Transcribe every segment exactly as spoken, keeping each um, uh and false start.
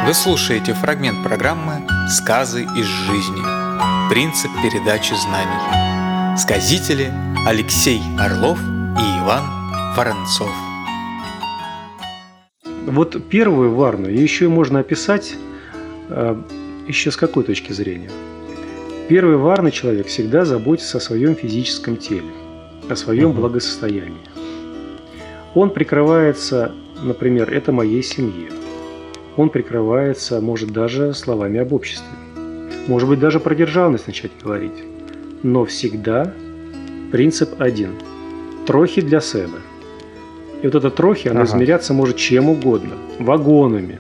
Вы слушаете фрагмент программы «Сказы из жизни. Принцип передачи знаний». Сказители Алексей Орлов и Иван Воронцов. Вот первую Варну еще можно описать э, еще с какой точки зрения. Первый Варный человек всегда заботится о своем физическом теле, о своем угу. благосостоянии. Он прикрывается, например, это моей семье. Он прикрывается, может, даже словами об обществе. Может быть, даже про державность начать говорить. Но всегда принцип один. Трохи для себя. И вот это трохи, оно ага. измеряться может чем угодно. Вагонами,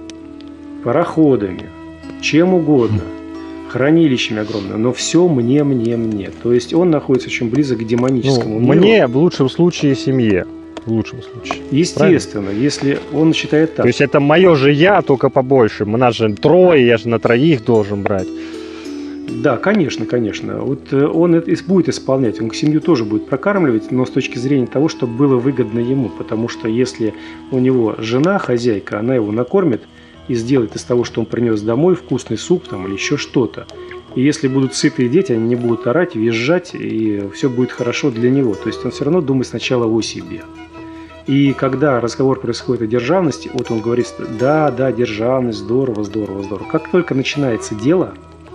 пароходами, чем угодно. Хранилищами огромными. Но все мне, мне, мне. То есть он находится очень близко к демоническому ну, миру. Мне, в лучшем случае, семье. В лучшем случае. Естественно, правильно? Если он считает так. То есть это мое же я, только побольше. У нас же трое, я же на троих должен брать. Да, конечно, конечно. Вот он будет исполнять, он семью тоже будет прокармливать, но с точки зрения того, чтобы было выгодно ему. Потому что если у него жена, хозяйка, она его накормит и сделает из того, что он принес домой, вкусный суп там, или еще что-то. И если будут сытые дети, они не будут орать, визжать, и все будет хорошо для него. То есть он все равно думает сначала о себе. И когда разговор происходит о державности, вот он говорит, да, да, державность, здорово, здорово, здорово. Как только начинается дело,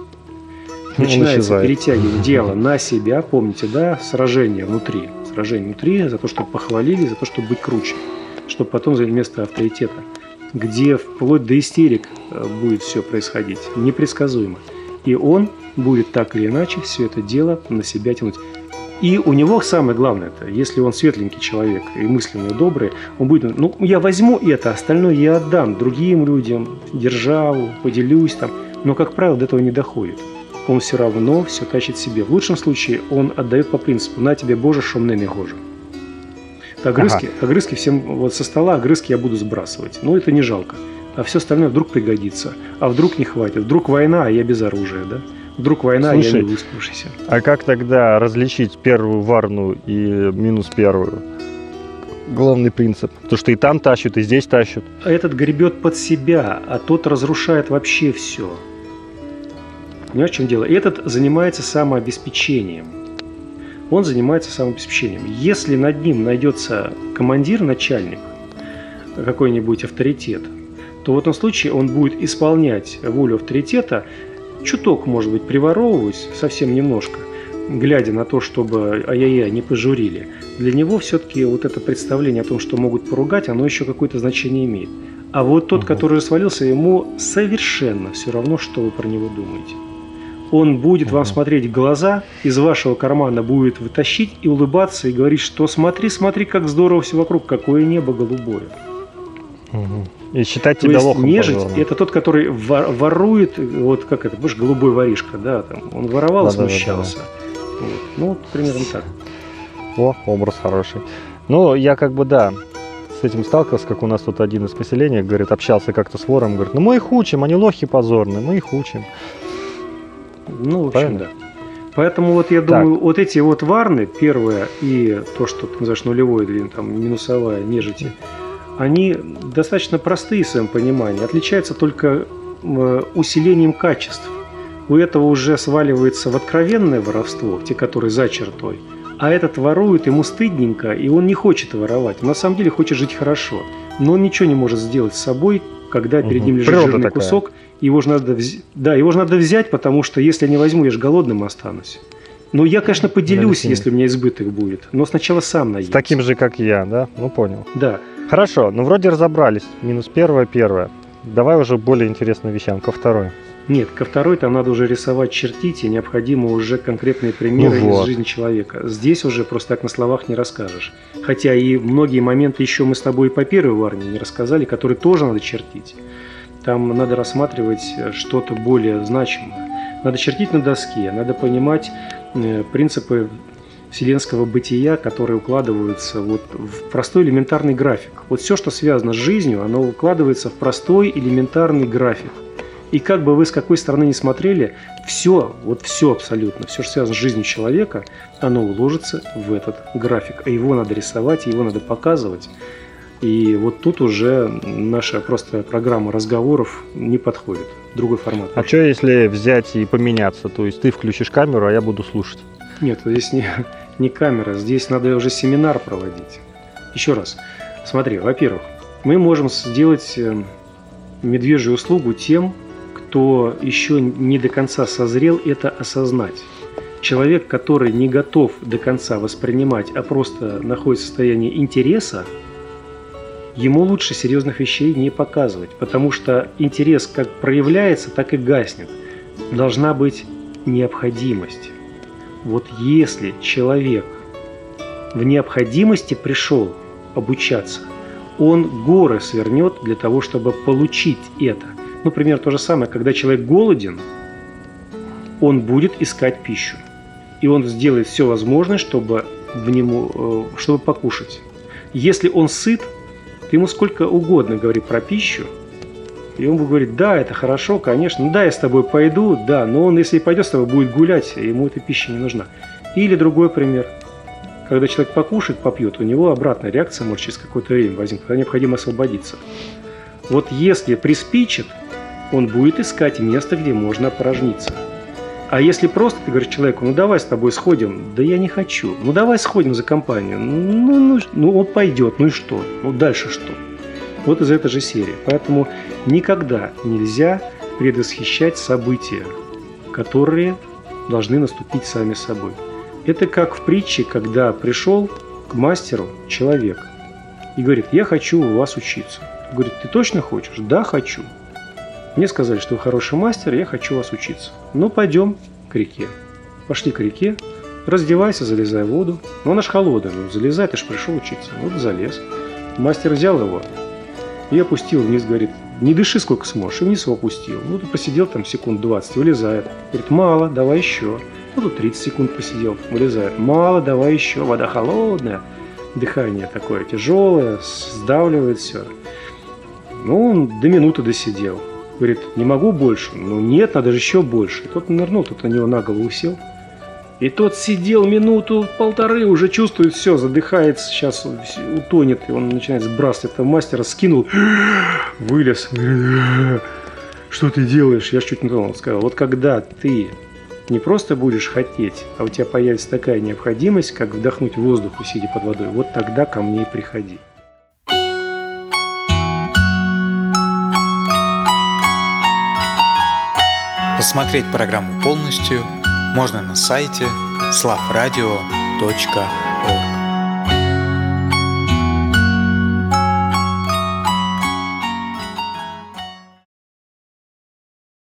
он начинается исчезает. Перетягивать дело на себя, помните, да, сражение внутри. Сражение внутри за то, чтобы похвалили, за то, чтобы быть круче, чтобы потом занять место авторитета, где вплоть до истерик будет все происходить, непредсказуемо. И он будет так или иначе все это дело на себя тянуть. И у него самое главное, это, если он светленький человек и мысли у него добрые, он будет, ну, я возьму это, остальное я отдам другим людям, державу, поделюсь там. Но, как правило, до этого не доходит. Он все равно все тащит себе. В лучшем случае он отдает по принципу «на тебе, Боже, шо мне не гоже». Огрызки, ага. огрызки всем вот со стола, огрызки я буду сбрасывать. Но это не жалко. А все остальное вдруг пригодится. А вдруг не хватит. Вдруг война, а я без оружия, да? Вдруг война, Слушай, а я не выспавшийся. А как тогда различить первую Варну и минус первую? Главный принцип. То, что и там тащат, и здесь тащат. А этот гребет под себя, а тот разрушает вообще все. Понимаешь, в чем дело? И этот занимается самообеспечением. Он занимается самообеспечением. Если над ним найдется командир, начальник, какой-нибудь авторитет, то в этом случае он будет исполнять волю авторитета, чуток, может быть, приворовываясь, совсем немножко, глядя на то, чтобы ай-яй-яй не пожурили. Для него все-таки вот это представление о том, что могут поругать, оно еще какое-то значение имеет. А вот тот, угу. который свалился, ему совершенно все равно, что вы про него думаете. Он будет угу. вам смотреть в глаза, из вашего кармана будет вытащить и улыбаться, и говорить, что смотри, смотри, как здорово все вокруг, какое небо голубое. Угу. И считать То тебя есть лохом. нежить – пожалуйста. это тот, который ворует, вот как это, знаешь, голубой воришка, да, там, он воровал, да, смущался. Да, да, да. Вот. Ну, вот примерно так. О, образ хороший. Ну, я как бы, да, с этим сталкивался, как у нас тут один из поселений, говорит, общался как-то с вором, говорит, ну мы их учим, они лохи позорные, мы их учим. Ну, в общем, правильно? Да. Поэтому вот я думаю, так. вот эти вот варны, первое, и то, что ты называешь нулевой или там минусовая нежити, они достаточно простые в своем понимании, отличаются только усилением качеств. У этого уже сваливается в откровенное воровство, те, которые за чертой, а этот ворует, ему стыдненько, и он не хочет воровать. Он на самом деле хочет жить хорошо, но он ничего не может сделать с собой, когда перед угу. ним лежит Природа жирный такая. Кусок, его же надо взять, да, его же надо взять, потому что если я не возьму, я же голодным останусь. Но я, конечно, поделюсь, да, если у меня избыток будет, но сначала сам наемся. С таким же, как я, да? Ну, понял. Да. Хорошо, ну вроде разобрались. Минус первое, первое. Давай уже более интересным вещам, ко второй. Нет, ко второй там надо уже рисовать, чертить, и необходимо уже конкретные примеры ну вот. из жизни человека. Здесь уже просто так на словах не расскажешь. Хотя и многие моменты еще мы с тобой и по первой Варне не рассказали, которые тоже надо чертить. Там надо рассматривать что-то более значимое. Надо чертить на доске, надо понимать принципы вселенского бытия, которые укладываются вот в простой элементарный график. Вот все, что связано с жизнью, оно укладывается в простой элементарный график. И как бы вы с какой стороны ни смотрели, все, вот все абсолютно, все, что связано с жизнью человека, оно уложится в этот график. А его надо рисовать, его надо показывать. И вот тут уже наша просто программа разговоров не подходит. Другой формат. А что если взять и поменяться? То есть ты включишь камеру, а я буду слушать? Нет, здесь не, не камера, здесь надо уже семинар проводить. Еще раз, смотри, во-первых, мы можем сделать медвежью услугу тем, кто еще не до конца созрел это осознать. Человек, который не готов до конца воспринимать, а просто находится в состоянии интереса, ему лучше серьезных вещей не показывать, потому что интерес как проявляется, так и гаснет. Должна быть необходимость. Вот если человек в необходимости пришел обучаться, он горы свернет для того, чтобы получить это. Например, то же самое, когда человек голоден, он будет искать пищу. И он сделает все возможное, чтобы, в нему, чтобы покушать. Если он сыт, ты ему сколько угодно говори про пищу, и он будет говорить: да, это хорошо, конечно, да, я с тобой пойду, да, но он, если и пойдет с тобой, будет гулять, ему эта пища не нужна. Или другой пример. Когда человек покушает, попьет, у него обратная реакция может через какое-то время возникнуть, когда необходимо освободиться. Вот если приспичит, он будет искать место, где можно опорожниться. А если просто ты говоришь человеку: ну давай с тобой сходим, да я не хочу, ну давай сходим за компанию, ну, ну, ну он пойдет, ну и что, ну дальше что? Вот из этой же серии. Поэтому никогда нельзя предвосхищать события, которые должны наступить сами собой. Это как в притче, когда пришел к мастеру человек и говорит: я хочу у вас учиться. Говорит: ты точно хочешь? Да, хочу. Мне сказали, что вы хороший мастер, я хочу у вас учиться. Ну, пойдем к реке. Пошли к реке, раздевайся, залезай в воду. Ну, она ж холодная, ну, залезай, ты ж пришел учиться. Вот залез. Мастер взял его и опустил вниз, говорит: не дыши сколько сможешь, и вниз его опустил. Ну, ты посидел там секунд двадцать, вылезает. Говорит: мало, давай еще. Ну, тут тридцать секунд посидел, вылезает. Мало, давай еще, вода холодная. Дыхание такое тяжелое, сдавливает все. Ну, он до минуты досидел. Говорит: не могу больше. Ну, нет, надо же еще больше. И тот нырнул, тот на него на голову сел. И тот сидел минуту, полторы, уже чувствует все, задыхается, сейчас утонет. И он начинает сбрасывать этого мастера, скинул, вылез. Что ты делаешь? Я чуть не тронул. Сказал: вот когда ты не просто будешь хотеть, а у тебя появится такая необходимость, как вдохнуть воздух, сидя под водой, вот тогда ко мне и приходи. Посмотреть программу полностью можно на сайте славрадио точка орг.